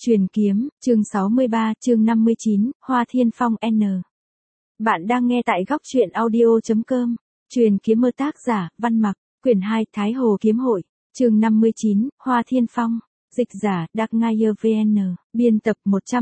Truyền kiếm, chương 63, chương 59, Hoa Thiên Phong N. Bạn đang nghe tại góc truyện audio.com. Truyền kiếm mơ, tác giả, Văn Mặc, quyển 2, Thái Hồ Kiếm Hội, chương 59, Hoa Thiên Phong. Dịch giả, Đạc Ngayer VN, biên tập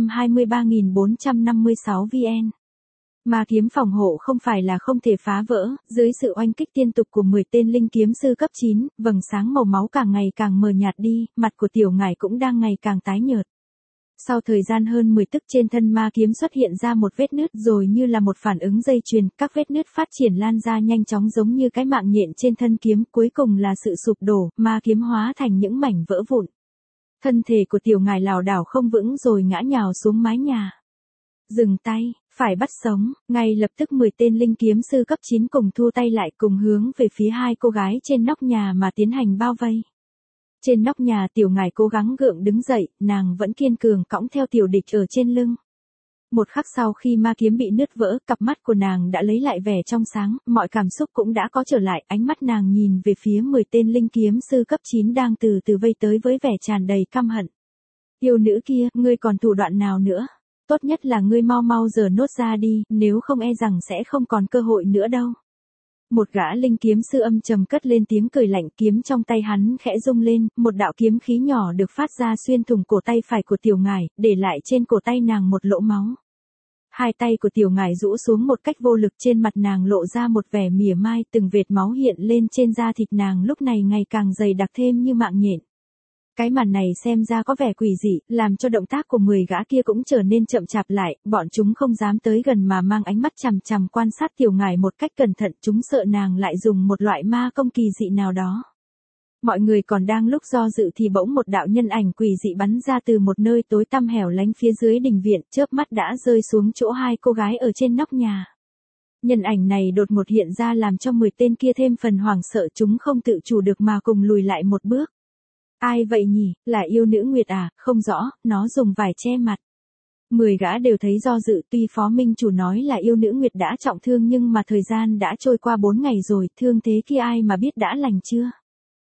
123.456 VN. Ma kiếm phòng hộ không phải là không thể phá vỡ, dưới sự oanh kích liên tục của 10 tên linh kiếm sư cấp 9, vầng sáng màu máu càng ngày càng mờ nhạt đi, mặt của tiểu ngải cũng đang ngày càng tái nhợt. Sau thời gian hơn 10 tức trên thân ma kiếm xuất hiện ra một vết nứt rồi như là một phản ứng dây chuyền, các vết nứt phát triển lan ra nhanh chóng giống như cái mạng nhện trên thân kiếm, cuối cùng là sự sụp đổ, ma kiếm hóa thành những mảnh vỡ vụn. Thân thể của tiểu ngải lảo đảo không vững rồi ngã nhào xuống mái nhà. Dừng tay, phải bắt sống, ngay lập tức 10 tên linh kiếm sư cấp 9 cùng thu tay lại, cùng hướng về phía hai cô gái trên nóc nhà mà tiến hành bao vây. Trên nóc nhà tiểu ngải cố gắng gượng đứng dậy, nàng vẫn kiên cường cõng theo tiểu địch ở trên lưng. Một khắc sau khi ma kiếm bị nứt vỡ, cặp mắt của nàng đã lấy lại vẻ trong sáng, mọi cảm xúc cũng đã có trở lại, ánh mắt nàng nhìn về phía 10 tên linh kiếm sư cấp 9 đang từ từ vây tới với vẻ tràn đầy căm hận. Yêu nữ kia, ngươi còn thủ đoạn nào nữa? Tốt nhất là ngươi mau mau giở nốt ra đi, nếu không e rằng sẽ không còn cơ hội nữa đâu. Một gã linh kiếm sư âm trầm cất lên tiếng cười lạnh, kiếm trong tay hắn khẽ rung lên, một đạo kiếm khí nhỏ được phát ra xuyên thủng cổ tay phải của tiểu ngải, để lại trên cổ tay nàng một lỗ máu. Hai tay của tiểu ngải rũ xuống một cách vô lực, trên mặt nàng lộ ra một vẻ mỉa mai, từng vệt máu hiện lên trên da thịt nàng lúc này ngày càng dày đặc thêm như mạng nhện. Cái màn này xem ra có vẻ quỷ dị, làm cho động tác của 10 gã kia cũng trở nên chậm chạp lại, bọn chúng không dám tới gần mà mang ánh mắt chằm chằm quan sát tiểu ngải một cách cẩn thận, chúng sợ nàng lại dùng một loại ma công kỳ dị nào đó. Mọi người còn đang lúc do dự thì bỗng một đạo nhân ảnh quỷ dị bắn ra từ một nơi tối tăm hẻo lánh phía dưới đình viện, chớp mắt đã rơi xuống chỗ hai cô gái ở trên nóc nhà. Nhân ảnh này đột ngột hiện ra làm cho 10 tên kia thêm phần hoảng sợ, chúng không tự chủ được mà cùng lùi lại một bước. Ai vậy nhỉ, là yêu nữ Nguyệt à, không rõ, nó dùng vải che mặt. 10 gã đều thấy do dự, tuy phó minh chủ nói là yêu nữ Nguyệt đã trọng thương nhưng mà thời gian đã trôi qua 4 ngày rồi, thương thế kia ai mà biết đã lành chưa.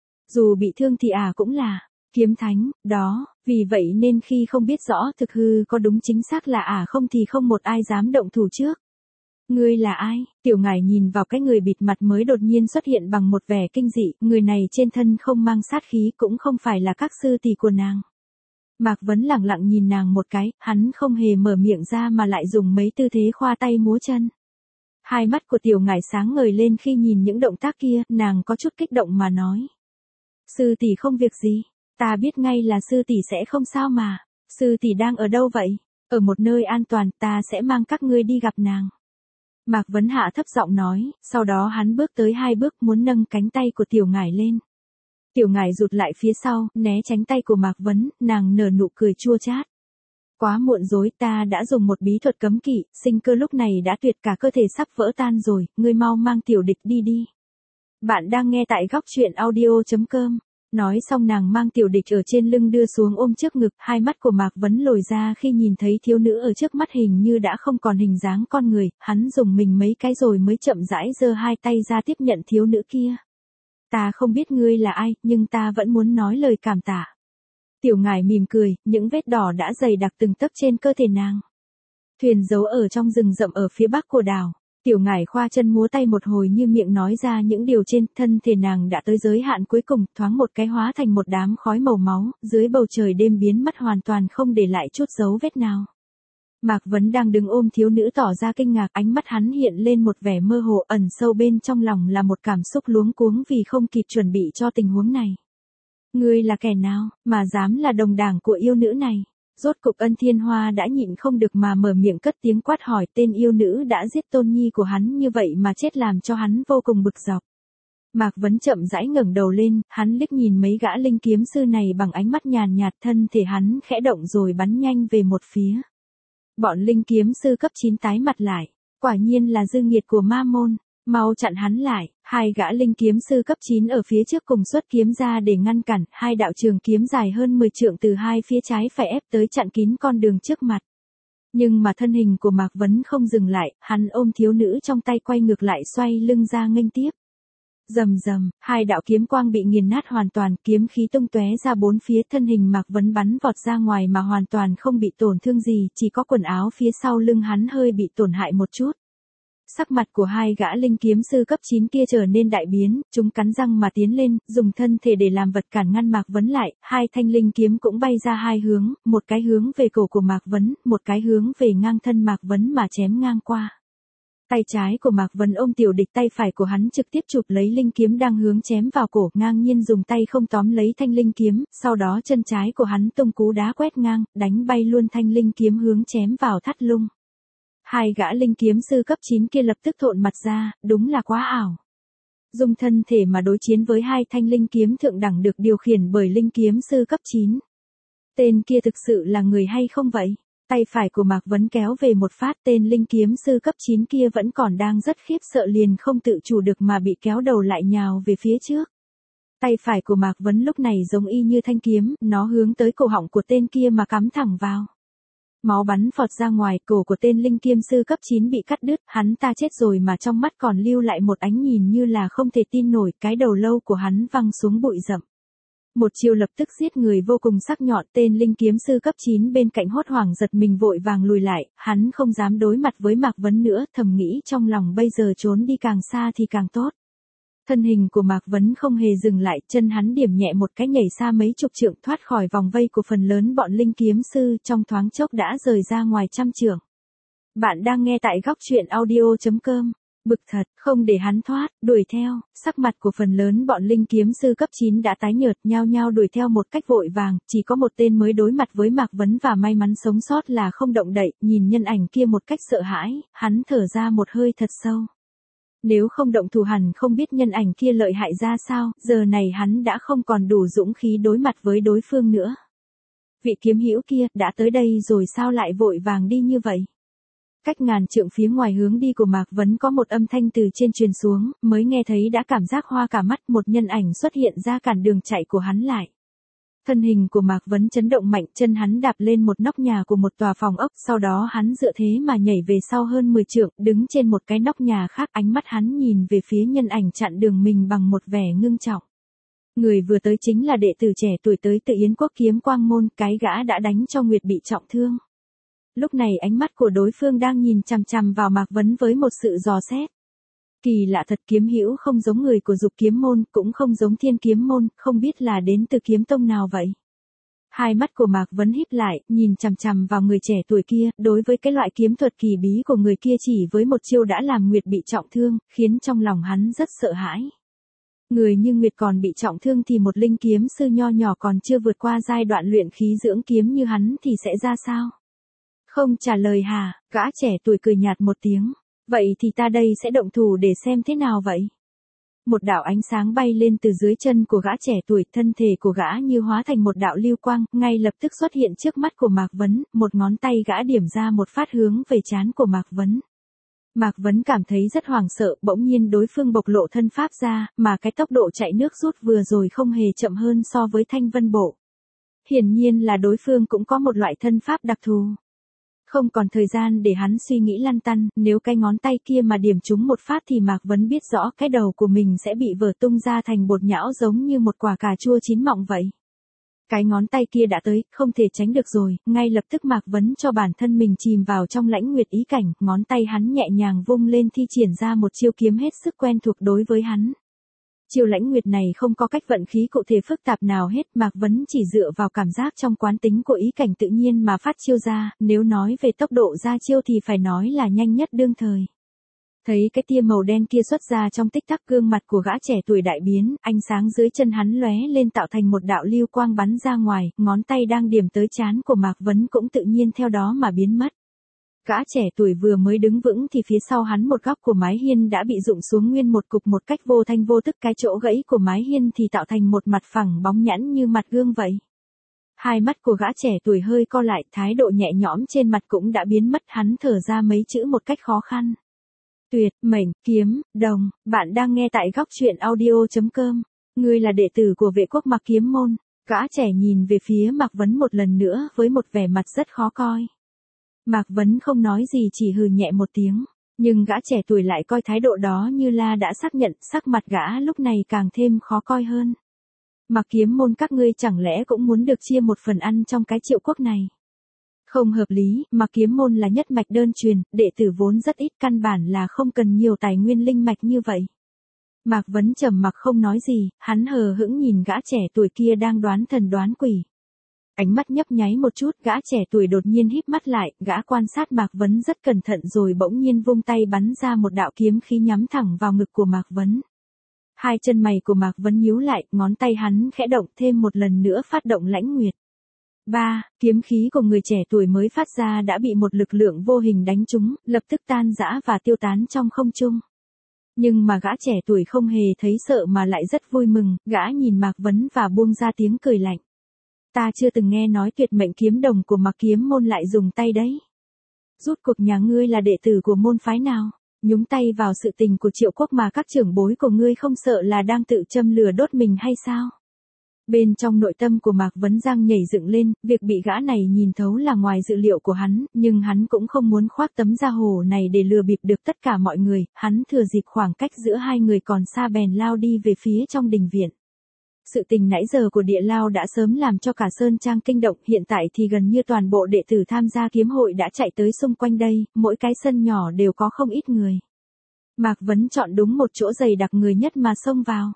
Dù bị thương thì cũng là kiếm thánh, đó, vì vậy nên khi không biết rõ thực hư có đúng chính xác là không thì không một ai dám động thủ trước. Ngươi là ai? Tiểu ngải nhìn vào cái người bịt mặt mới đột nhiên xuất hiện bằng một vẻ kinh dị, người này trên thân không mang sát khí, cũng không phải là các sư tỷ của nàng. Mạc Vấn lẳng lặng nhìn nàng một cái, hắn không hề mở miệng ra mà lại dùng mấy tư thế khoa tay múa chân. Hai mắt của tiểu ngải sáng ngời lên khi nhìn những động tác kia, nàng có chút kích động mà nói. Sư tỷ không việc gì, ta biết ngay là sư tỷ sẽ không sao mà, sư tỷ đang ở đâu vậy? Ở một nơi an toàn, ta sẽ mang các ngươi đi gặp nàng. Mạc Vấn hạ thấp giọng nói, sau đó hắn bước tới 2 bước muốn nâng cánh tay của tiểu ngải lên. Tiểu ngải rụt lại phía sau, né tránh tay của Mạc Vấn, nàng nở nụ cười chua chát. Quá muộn rồi, ta đã dùng một bí thuật cấm kỵ, sinh cơ lúc này đã tuyệt, cả cơ thể sắp vỡ tan rồi, ngươi mau mang tiểu địch đi đi. Bạn đang nghe tại góc truyện audio.com. Nói xong nàng mang tiểu địch ở trên lưng đưa xuống ôm trước ngực, hai mắt của Mạc Vấn lồi ra khi nhìn thấy thiếu nữ ở trước mắt hình như đã không còn hình dáng con người, hắn dùng mình mấy cái rồi mới chậm rãi giơ hai tay ra tiếp nhận thiếu nữ kia. Ta không biết ngươi là ai, nhưng ta vẫn muốn nói lời cảm tạ. Tiểu ngải mỉm cười, những vết đỏ đã dày đặc từng tấc trên cơ thể nàng. Thuyền giấu ở trong rừng rậm ở phía bắc của đảo. Tiểu ngải khoa chân múa tay một hồi như miệng nói ra những điều trên, thân thể nàng đã tới giới hạn cuối cùng, thoáng một cái hóa thành một đám khói màu máu, dưới bầu trời đêm biến mất hoàn toàn không để lại chút dấu vết nào. Mạc Vấn đang đứng ôm thiếu nữ tỏ ra kinh ngạc, ánh mắt hắn hiện lên một vẻ mơ hồ, ẩn sâu bên trong lòng là một cảm xúc luống cuống vì không kịp chuẩn bị cho tình huống này. Ngươi là kẻ nào, mà dám là đồng đảng của yêu nữ này? Rốt cục Ân Thiên Hoa đã nhịn không được mà mở miệng cất tiếng quát hỏi, tên yêu nữ đã giết tôn nhi của hắn như vậy mà chết làm cho hắn vô cùng bực dọc. Mạc Vấn chậm rãi ngẩng đầu lên, hắn liếc nhìn mấy gã linh kiếm sư này bằng ánh mắt nhàn nhạt, thân thể hắn khẽ động rồi bắn nhanh về một phía. Bọn linh kiếm sư cấp 9 tái mặt lại, quả nhiên là dư nghiệt của ma môn. Mau chặn hắn lại, hai gã linh kiếm sư cấp 9 ở phía trước cùng xuất kiếm ra để ngăn cản, hai đạo trường kiếm dài hơn 10 trượng từ hai phía trái phải ép tới chặn kín con đường trước mặt. Nhưng mà thân hình của Mạc Vấn không dừng lại, hắn ôm thiếu nữ trong tay quay ngược lại xoay lưng ra nghênh tiếp. Rầm rầm, hai đạo kiếm quang bị nghiền nát hoàn toàn, kiếm khí tung tóe ra bốn phía, thân hình Mạc Vấn bắn vọt ra ngoài mà hoàn toàn không bị tổn thương gì, chỉ có quần áo phía sau lưng hắn hơi bị tổn hại một chút. Sắc mặt của hai gã linh kiếm sư cấp 9 kia trở nên đại biến, chúng cắn răng mà tiến lên, dùng thân thể để làm vật cản ngăn Mạc Vấn lại, hai thanh linh kiếm cũng bay ra hai hướng, một cái hướng về cổ của Mạc Vấn, một cái hướng về ngang thân Mạc Vấn mà chém ngang qua. Tay trái của Mạc Vấn ôm tiểu địch, tay phải của hắn trực tiếp chụp lấy linh kiếm đang hướng chém vào cổ, ngang nhiên dùng tay không tóm lấy thanh linh kiếm, sau đó chân trái của hắn tung cú đá quét ngang, đánh bay luôn thanh linh kiếm hướng chém vào thắt lưng. Hai gã linh kiếm sư cấp 9 kia lập tức thộn mặt ra, đúng là quá ảo. Dùng thân thể mà đối chiến với hai thanh linh kiếm thượng đẳng được điều khiển bởi linh kiếm sư cấp 9. Tên kia thực sự là người hay không vậy? Tay phải của Mạc Vấn kéo về một phát, tên linh kiếm sư cấp 9 kia vẫn còn đang rất khiếp sợ liền không tự chủ được mà bị kéo đầu lại nhào về phía trước. Tay phải của Mạc Vấn lúc này giống y như thanh kiếm, nó hướng tới cổ họng của tên kia mà cắm thẳng vào. Máu bắn phọt ra ngoài, cổ của tên linh kiếm sư cấp 9 bị cắt đứt, hắn ta chết rồi mà trong mắt còn lưu lại một ánh nhìn như là không thể tin nổi, cái đầu lâu của hắn văng xuống bụi rậm. Một chiêu lập tức giết người vô cùng sắc nhọn, tên linh kiếm sư cấp 9 bên cạnh hốt hoảng giật mình vội vàng lùi lại, hắn không dám đối mặt với Mạc Vấn nữa, thầm nghĩ trong lòng bây giờ trốn đi càng xa thì càng tốt. Thân hình của Mạc Vấn không hề dừng lại, chân hắn điểm nhẹ một cái nhảy xa mấy chục trượng thoát khỏi vòng vây của phần lớn bọn linh kiếm sư, trong thoáng chốc đã rời ra ngoài trăm trượng. Bạn đang nghe tại góc truyện audio.com. Bực thật, không để hắn thoát, đuổi theo, sắc mặt của phần lớn bọn linh kiếm sư cấp 9 đã tái nhợt, nhao nhao đuổi theo một cách vội vàng, chỉ có một tên mới đối mặt với Mạc Vấn và may mắn sống sót là không động đậy, nhìn nhân ảnh kia một cách sợ hãi, hắn thở ra một hơi thật sâu. Nếu không động thủ hẳn không biết nhân ảnh kia lợi hại ra sao, giờ này hắn đã không còn đủ dũng khí đối mặt với đối phương nữa. Vị kiếm hữu kia, đã tới đây rồi sao lại vội vàng đi như vậy? Cách ngàn trượng phía ngoài hướng đi của Mạc Vấn có một âm thanh từ trên truyền xuống, mới nghe thấy đã cảm giác hoa cả mắt, một nhân ảnh xuất hiện ra cản đường chạy của hắn lại. Thân hình của Mạc Vấn chấn động mạnh, chân hắn đạp lên một nóc nhà của một tòa phòng ốc, sau đó hắn dựa thế mà nhảy về sau hơn 10 trượng, đứng trên một cái nóc nhà khác, ánh mắt hắn nhìn về phía nhân ảnh chặn đường mình bằng một vẻ ngưng trọng. Người vừa tới chính là đệ tử trẻ tuổi tới từ Yến Quốc Kiếm Quang Môn, cái gã đã đánh cho Nguyệt bị trọng thương. Lúc này ánh mắt của đối phương đang nhìn chằm chằm vào Mạc Vấn với một sự dò xét. Kỳ lạ thật, kiếm hữu không giống người của Dục Kiếm Môn, cũng không giống Thiên Kiếm Môn, không biết là đến từ kiếm tông nào vậy. Hai mắt của Mạc Vấn híp lại, nhìn chằm chằm vào người trẻ tuổi kia, đối với cái loại kiếm thuật kỳ bí của người kia chỉ với một chiêu đã làm Nguyệt bị trọng thương, khiến trong lòng hắn rất sợ hãi. Người như Nguyệt còn bị trọng thương thì một linh kiếm sư nho nhỏ còn chưa vượt qua giai đoạn luyện khí dưỡng kiếm như hắn thì sẽ ra sao? Không trả lời hả? Gã trẻ tuổi cười nhạt một tiếng. Vậy thì ta đây sẽ động thủ để xem thế nào vậy? Một đạo ánh sáng bay lên từ dưới chân của gã trẻ tuổi, thân thể của gã như hóa thành một đạo lưu quang, ngay lập tức xuất hiện trước mắt của Mạc Vấn, một ngón tay gã điểm ra một phát hướng về trán của Mạc Vấn. Mạc Vấn cảm thấy rất hoảng sợ, bỗng nhiên đối phương bộc lộ thân pháp ra, mà cái tốc độ chạy nước rút vừa rồi không hề chậm hơn so với Thanh Vân Bộ. Hiển nhiên là đối phương cũng có một loại thân pháp đặc thù. Không còn thời gian để hắn suy nghĩ lăn tăn, nếu cái ngón tay kia mà điểm trúng một phát thì Mạc Vấn biết rõ cái đầu của mình sẽ bị vỡ tung ra thành bột nhão giống như một quả cà chua chín mọng vậy. Cái ngón tay kia đã tới, không thể tránh được rồi, ngay lập tức Mạc Vấn cho bản thân mình chìm vào trong lãnh nguyệt ý cảnh, ngón tay hắn nhẹ nhàng vung lên thi triển ra một chiêu kiếm hết sức quen thuộc đối với hắn. Chiêu lãnh nguyệt này không có cách vận khí cụ thể phức tạp nào hết, Mạc Vấn chỉ dựa vào cảm giác trong quán tính của ý cảnh tự nhiên mà phát chiêu ra, nếu nói về tốc độ ra chiêu thì phải nói là nhanh nhất đương thời. Thấy cái tia màu đen kia xuất ra trong tích tắc, gương mặt của gã trẻ tuổi đại biến, ánh sáng dưới chân hắn lóe lên tạo thành một đạo lưu quang bắn ra ngoài, ngón tay đang điểm tới trán của Mạc Vấn cũng tự nhiên theo đó mà biến mất. Gã trẻ tuổi vừa mới đứng vững thì phía sau hắn một góc của mái hiên đã bị rụng xuống nguyên một cục một cách vô thanh vô tức, cái chỗ gãy của mái hiên thì tạo thành một mặt phẳng bóng nhẵn như mặt gương vậy. Hai mắt của gã trẻ tuổi hơi co lại, thái độ nhẹ nhõm trên mặt cũng đã biến mất, hắn thở ra mấy chữ một cách khó khăn. Tuyệt, mệnh, kiếm, đồng, bạn đang nghe tại góc truyện audio.com. Ngươi là đệ tử của Vệ Quốc Mặc Kiếm Môn. Gã trẻ nhìn về phía Mạc Vấn một lần nữa với một vẻ mặt rất khó coi. Mạc Vấn không nói gì, chỉ hừ nhẹ một tiếng. Nhưng gã trẻ tuổi lại coi thái độ đó như là đã xác nhận, sắc mặt gã lúc này càng thêm khó coi hơn. Mạc Kiếm Môn các ngươi chẳng lẽ cũng muốn được chia một phần ăn trong cái Triệu Quốc này? Không hợp lý, Mạc Kiếm Môn là nhất mạch đơn truyền, đệ tử vốn rất ít, căn bản là không cần nhiều tài nguyên linh mạch như vậy. Mạc Vấn trầm mặc không nói gì, hắn hờ hững nhìn gã trẻ tuổi kia đang đoán thần đoán quỷ. Ánh mắt nhấp nháy một chút, gã trẻ tuổi đột nhiên híp mắt lại, gã quan sát Mạc Vấn rất cẩn thận rồi bỗng nhiên vung tay bắn ra một đạo kiếm khí nhắm thẳng vào ngực của Mạc Vấn. Hai chân mày của Mạc Vấn nhíu lại, ngón tay hắn khẽ động thêm một lần nữa phát động lãnh nguyệt. Kiếm khí của người trẻ tuổi mới phát ra đã bị một lực lượng vô hình đánh trúng, lập tức tan rã và tiêu tán trong không trung. Nhưng mà gã trẻ tuổi không hề thấy sợ mà lại rất vui mừng, gã nhìn Mạc Vấn và buông ra tiếng cười lạnh. Ta chưa từng nghe nói tuyệt mệnh kiếm đồng của Mạc Kiếm Môn lại dùng tay đấy. Rút cuộc nhà ngươi là đệ tử của môn phái nào? Nhúng tay vào sự tình của Triệu Quốc mà các trưởng bối của ngươi không sợ là đang tự châm lửa đốt mình hay sao? Bên trong nội tâm của Mạc Vấn Giang nhảy dựng lên, việc bị gã này nhìn thấu là ngoài dự liệu của hắn, nhưng hắn cũng không muốn khoác tấm da hổ này để lừa bịp được tất cả mọi người, hắn thừa dịp khoảng cách giữa hai người còn xa bèn lao đi về phía trong đình viện. Sự tình nãy giờ của Địa Lao đã sớm làm cho cả Sơn Trang kinh động, hiện tại thì gần như toàn bộ đệ tử tham gia kiếm hội đã chạy tới xung quanh đây, mỗi cái sân nhỏ đều có không ít người. Mạc Vấn chọn đúng một chỗ dày đặc người nhất mà xông vào.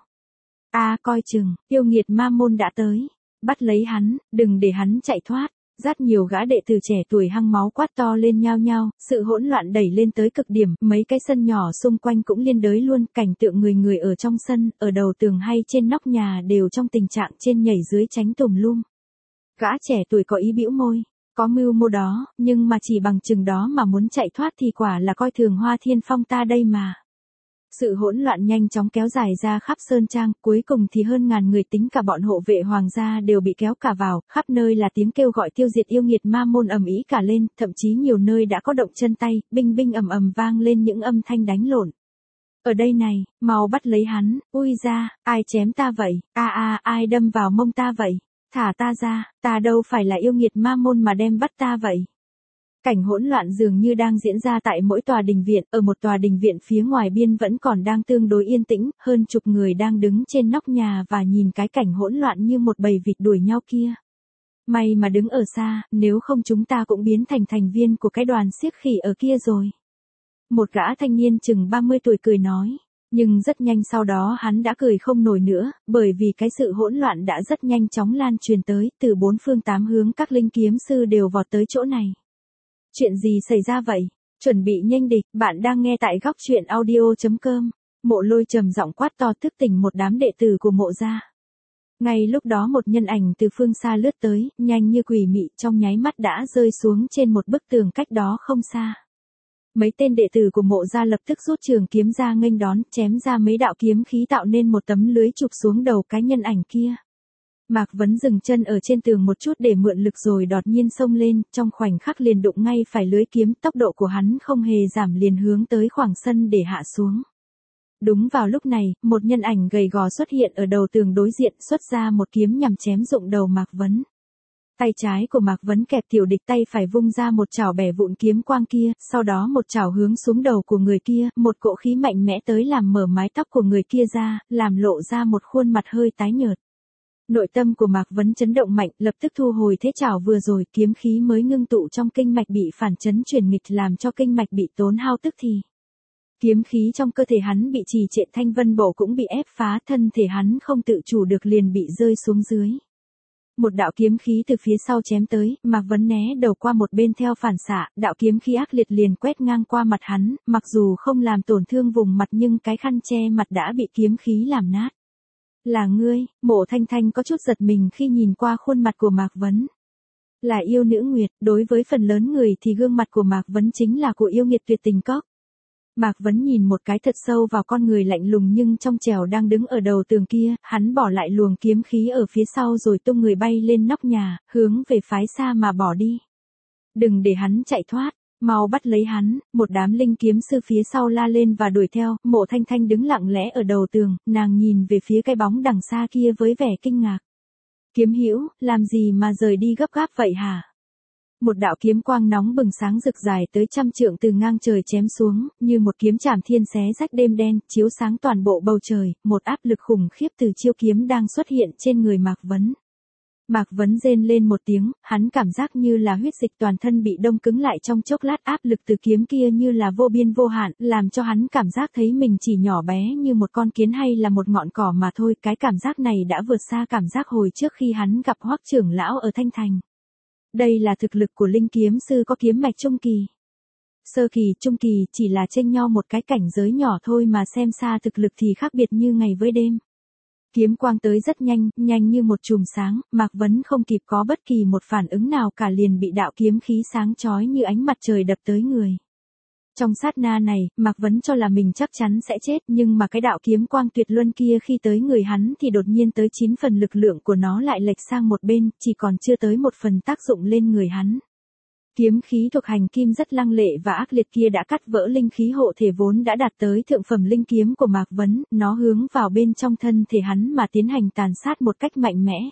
Coi chừng, yêu nghiệt ma môn đã tới. Bắt lấy hắn, đừng để hắn chạy thoát. Rất nhiều gã đệ tử trẻ tuổi hăng máu quát to lên nhao nhao, sự hỗn loạn đẩy lên tới cực điểm, mấy cái sân nhỏ xung quanh cũng liên đới luôn, cảnh tượng người người ở trong sân, ở đầu tường hay trên nóc nhà đều trong tình trạng trên nhảy dưới tránh tùm lum. Gã trẻ tuổi có ý bĩu môi, có mưu mô đó, nhưng mà chỉ bằng chừng đó mà muốn chạy thoát thì quả là coi thường Hoa Thiên Phong ta đây mà. Sự hỗn loạn nhanh chóng kéo dài ra khắp Sơn Trang, cuối cùng thì hơn ngàn người tính cả bọn hộ vệ hoàng gia đều bị kéo cả vào, khắp nơi là tiếng kêu gọi tiêu diệt yêu nghiệt ma môn ầm ĩ cả lên, thậm chí nhiều nơi đã có động chân tay, binh binh ầm ầm vang lên những âm thanh đánh lộn. Ở đây này, mau bắt lấy hắn, ui ra, ai chém ta vậy, ai đâm vào mông ta vậy, thả ta ra, ta đâu phải là yêu nghiệt ma môn mà đem bắt ta vậy. Cảnh hỗn loạn dường như đang diễn ra tại mỗi tòa đình viện, ở một tòa đình viện phía ngoài biên vẫn còn đang tương đối yên tĩnh, hơn chục người đang đứng trên nóc nhà và nhìn cái cảnh hỗn loạn như một bầy vịt đuổi nhau kia. May mà đứng ở xa, nếu không chúng ta cũng biến thành thành viên của cái đoàn xiếc khỉ ở kia rồi. Một gã thanh niên chừng 30 tuổi cười nói, nhưng rất nhanh sau đó hắn đã cười không nổi nữa, bởi vì cái sự hỗn loạn đã rất nhanh chóng lan truyền tới, từ bốn phương tám hướng các linh kiếm sư đều vọt tới chỗ này. Chuyện gì xảy ra vậy? Chuẩn bị nhanh địch, bạn đang nghe tại góc truyện audio.com. Mộ Lôi trầm giọng quát to thức tỉnh một đám đệ tử của Mộ gia. Ngay lúc đó một nhân ảnh từ phương xa lướt tới, nhanh như quỷ mị, trong nháy mắt đã rơi xuống trên một bức tường cách đó không xa. Mấy tên đệ tử của Mộ gia lập tức rút trường kiếm ra nghênh đón, chém ra mấy đạo kiếm khí tạo nên một tấm lưới chụp xuống đầu cái nhân ảnh kia. Mạc Vấn dừng chân ở trên tường một chút để mượn lực rồi đột nhiên xông lên, trong khoảnh khắc liền đụng ngay phải lưới kiếm, tốc độ của hắn không hề giảm liền hướng tới khoảng sân để hạ xuống. Đúng vào lúc này, một nhân ảnh gầy gò xuất hiện ở đầu tường đối diện, xuất ra một kiếm nhằm chém rụng đầu Mạc Vấn. Tay trái của Mạc Vấn kẹp tiểu địch, tay phải vung ra một chảo bẻ vụn kiếm quang kia, sau đó một chảo hướng xuống đầu của người kia, một cỗ khí mạnh mẽ tới làm mở mái tóc của người kia ra, làm lộ ra một khuôn mặt hơi tái nhợt. Nội tâm của Mạc Vấn chấn động mạnh, lập tức thu hồi thế chảo vừa rồi, kiếm khí mới ngưng tụ trong kinh mạch bị phản chấn chuyển nghịch làm cho kinh mạch bị tốn hao tức thì. Kiếm khí trong cơ thể hắn bị trì trệ, thanh vân bổ cũng bị ép phá, thân thể hắn không tự chủ được liền bị rơi xuống dưới. Một đạo kiếm khí từ phía sau chém tới, Mạc Vấn né đầu qua một bên theo phản xạ, đạo kiếm khí ác liệt liền quét ngang qua mặt hắn, mặc dù không làm tổn thương vùng mặt nhưng cái khăn che mặt đã bị kiếm khí làm nát. Là ngươi, Mộ Thanh Thanh có chút giật mình khi nhìn qua khuôn mặt của Mạc Vấn. Là yêu nữ Nguyệt, đối với phần lớn người thì gương mặt của Mạc Vấn chính là của yêu nghiệt tuyệt tình cốc. Mạc Vấn nhìn một cái thật sâu vào con người lạnh lùng nhưng trong trẻo đang đứng ở đầu tường kia, hắn bỏ lại luồng kiếm khí ở phía sau rồi tung người bay lên nóc nhà, hướng về phái xa mà bỏ đi. Đừng để hắn chạy thoát. Mau bắt lấy hắn, một đám linh kiếm sư phía sau la lên và đuổi theo, Mộ Thanh Thanh đứng lặng lẽ ở đầu tường, nàng nhìn về phía cái bóng đằng xa kia với vẻ kinh ngạc. Kiếm hữu, làm gì mà rời đi gấp gáp vậy hả? Một đạo kiếm quang nóng bừng sáng rực dài tới trăm trượng từ ngang trời chém xuống, như một kiếm chảm thiên xé rách đêm đen, chiếu sáng toàn bộ bầu trời, một áp lực khủng khiếp từ chiêu kiếm đang xuất hiện trên người Mạc Vấn. Mạc Vấn rên lên một tiếng, hắn cảm giác như là huyết dịch toàn thân bị đông cứng lại trong chốc lát, áp lực từ kiếm kia như là vô biên vô hạn, làm cho hắn cảm giác thấy mình chỉ nhỏ bé như một con kiến hay là một ngọn cỏ mà thôi. Cái cảm giác này đã vượt xa cảm giác hồi trước khi hắn gặp Hoắc trưởng lão ở Thanh Thành. Đây là thực lực của linh kiếm sư có kiếm mạch trung kỳ. Sơ kỳ, trung kỳ chỉ là chênh nhau một cái cảnh giới nhỏ thôi mà xem xa thực lực thì khác biệt như ngày với đêm. Kiếm quang tới rất nhanh, nhanh như một chùm sáng, Mạc Vấn không kịp có bất kỳ một phản ứng nào cả liền bị đạo kiếm khí sáng chói như ánh mặt trời đập tới người. Trong sát na này, Mạc Vấn cho là mình chắc chắn sẽ chết, nhưng mà cái đạo kiếm quang tuyệt luân kia khi tới người hắn thì đột nhiên tới 9 phần lực lượng của nó lại lệch sang một bên, chỉ còn chưa tới 1 phần tác dụng lên người hắn. Kiếm khí thuộc hành kim rất lăng lệ và ác liệt kia đã cắt vỡ linh khí hộ thể vốn đã đạt tới thượng phẩm linh kiếm của Mạc Vấn, nó hướng vào bên trong thân thể hắn mà tiến hành tàn sát một cách mạnh mẽ.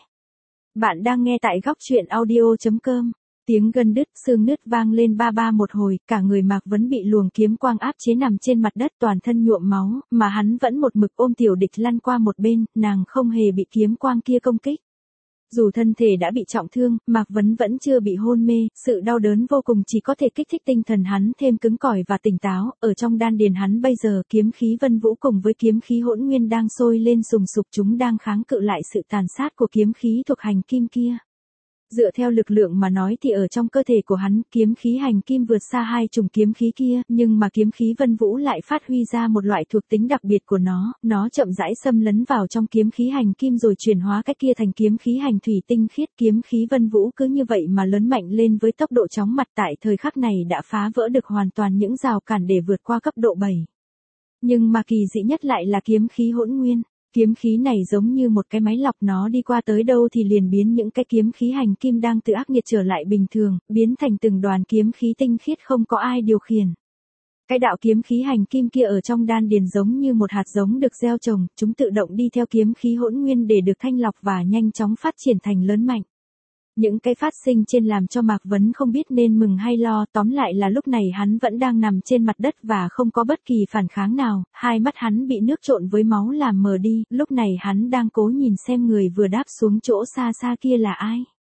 Bạn đang nghe tại góc truyện audio.com. Tiếng gân đứt, xương nứt vang lên ba ba một hồi, cả người Mạc Vấn bị luồng kiếm quang áp chế nằm trên mặt đất toàn thân nhuộm máu, mà hắn vẫn một mực ôm tiểu địch lăn qua một bên, nàng không hề bị kiếm quang kia công kích. Dù thân thể đã bị trọng thương, Mạc Vấn vẫn chưa bị hôn mê, sự đau đớn vô cùng chỉ có thể kích thích tinh thần hắn thêm cứng cỏi và tỉnh táo, ở trong đan điền hắn bây giờ kiếm khí vân vũ cùng với kiếm khí hỗn nguyên đang sôi lên sùng sục, chúng đang kháng cự lại sự tàn sát của kiếm khí thuộc hành kim kia. Dựa theo lực lượng mà nói thì ở trong cơ thể của hắn, kiếm khí hành kim vượt xa hai chủng kiếm khí kia, nhưng mà kiếm khí vân vũ lại phát huy ra một loại thuộc tính đặc biệt của nó chậm rãi xâm lấn vào trong kiếm khí hành kim rồi chuyển hóa cái kia thành kiếm khí hành thủy tinh khiết. Kiếm khí vân vũ cứ như vậy mà lớn mạnh lên với tốc độ chóng mặt, tại thời khắc này đã phá vỡ được hoàn toàn những rào cản để vượt qua cấp độ 7. Nhưng mà kỳ dị nhất lại là kiếm khí hỗn nguyên. Kiếm khí này giống như một cái máy lọc, nó đi qua tới đâu thì liền biến những cái kiếm khí hành kim đang tự ác nghiệt trở lại bình thường, biến thành từng đoàn kiếm khí tinh khiết không có ai điều khiển. Cái đạo kiếm khí hành kim kia ở trong đan điền giống như một hạt giống được gieo trồng, chúng tự động đi theo kiếm khí hỗn nguyên để được thanh lọc và nhanh chóng phát triển thành lớn mạnh. Những cái phát sinh trên làm cho Mạc Vấn không biết nên mừng hay lo, tóm lại là lúc này hắn vẫn đang nằm trên mặt đất và không có bất kỳ phản kháng nào, hai mắt hắn bị nước trộn với máu làm mờ đi, lúc này hắn đang cố nhìn xem người vừa đáp xuống chỗ xa xa kia là ai.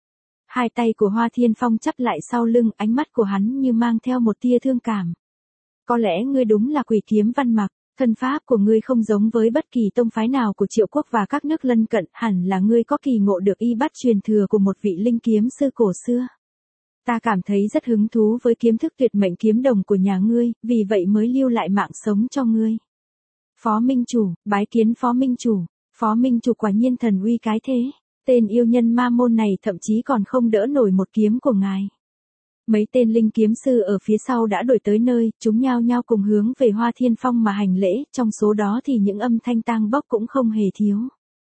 Hai tay của Hoa Thiên Phong chắp lại sau lưng, ánh mắt của hắn như mang theo một tia thương cảm. Có lẽ ngươi đúng là Quỷ Kiếm Văn Mặc. Thân pháp của ngươi không giống với bất kỳ tông phái nào của Triệu Quốc và các nước lân cận, hẳn là ngươi có kỳ ngộ được y bát truyền thừa của một vị linh kiếm sư cổ xưa. Ta cảm thấy rất hứng thú với kiếm thức tuyệt mệnh kiếm đồng của nhà ngươi, vì vậy mới lưu lại mạng sống cho ngươi. Phó Minh Chủ, bái kiến Phó Minh Chủ. Phó Minh Chủ quả nhiên thần uy cái thế. Tên yêu nhân ma môn này thậm chí còn không đỡ nổi một kiếm của ngài. Mấy tên linh kiếm sư ở phía sau đã đuổi tới nơi, chúng nhao nhao cùng hướng về Hoa Thiên Phong mà hành lễ, trong số đó thì những âm thanh tang bốc cũng không hề thiếu.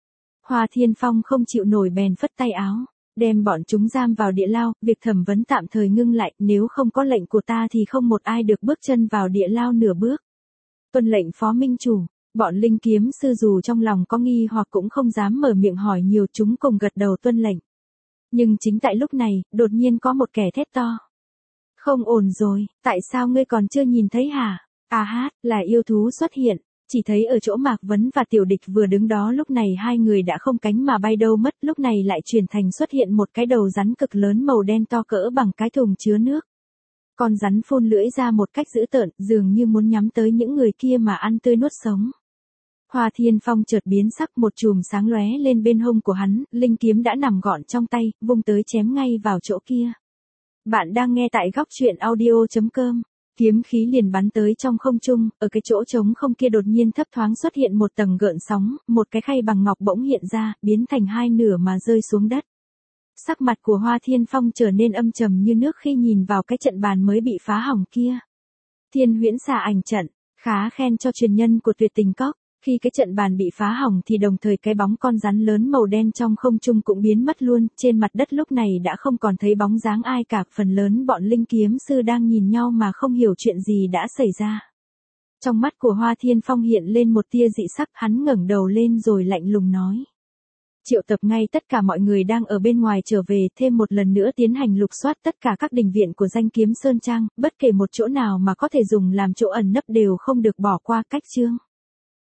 Hoa Thiên Phong không chịu nổi bèn phất tay áo, đem bọn chúng giam vào địa lao, việc thẩm vấn tạm thời ngưng lại, nếu không có lệnh của ta thì không một ai được bước chân vào địa lao nửa bước. Tuân lệnh Phó Minh Chủ. Bọn linh kiếm sư dù trong lòng có nghi hoặc cũng không dám mở miệng hỏi nhiều, chúng cùng gật đầu tuân lệnh. Nhưng chính tại lúc này, đột nhiên có một kẻ thét to. Không ổn rồi, tại sao ngươi còn chưa nhìn thấy hả? À hát, là yêu thú xuất hiện, chỉ thấy ở chỗ Mạc Vấn và Tiểu Địch vừa đứng đó, lúc này hai người đã không cánh mà bay đâu mất, lúc này lại chuyển thành xuất hiện một cái đầu rắn cực lớn màu đen to cỡ bằng cái thùng chứa nước. Con rắn phun lưỡi ra một cách dữ tợn, dường như muốn nhắm tới những người kia mà ăn tươi nuốt sống. Hoa Thiên Phong chợt biến sắc, một chùm sáng lóe lên bên hông của hắn, linh kiếm đã nằm gọn trong tay, vung tới chém ngay vào chỗ kia. Bạn đang nghe tại góc truyện audio.com. Kiếm khí liền bắn tới trong không trung, ở cái chỗ trống không kia đột nhiên thấp thoáng xuất hiện một tầng gợn sóng, một cái khay bằng ngọc bỗng hiện ra, biến thành hai nửa mà rơi xuống đất. Sắc mặt của Hoa Thiên Phong trở nên âm trầm như nước khi nhìn vào cái trận bàn mới bị phá hỏng kia. Thiên Huyễn Xà Ảnh Trận, khá khen cho truyền nhân của Tuyệt Tình Cốc. Khi cái trận bàn bị phá hỏng thì đồng thời cái bóng con rắn lớn màu đen trong không trung cũng biến mất luôn, trên mặt đất lúc này đã không còn thấy bóng dáng ai cả, phần lớn bọn linh kiếm sư đang nhìn nhau mà không hiểu chuyện gì đã xảy ra. Trong mắt của Hoa Thiên Phong hiện lên một tia dị sắc, hắn ngẩng đầu lên rồi lạnh lùng nói. triệu tập ngay tất cả mọi người đang ở bên ngoài trở về, thêm một lần nữa tiến hành lục soát tất cả các đình viện của danh kiếm Sơn Trang, bất kể một chỗ nào mà có thể dùng làm chỗ ẩn nấp đều không được bỏ qua. Cách chương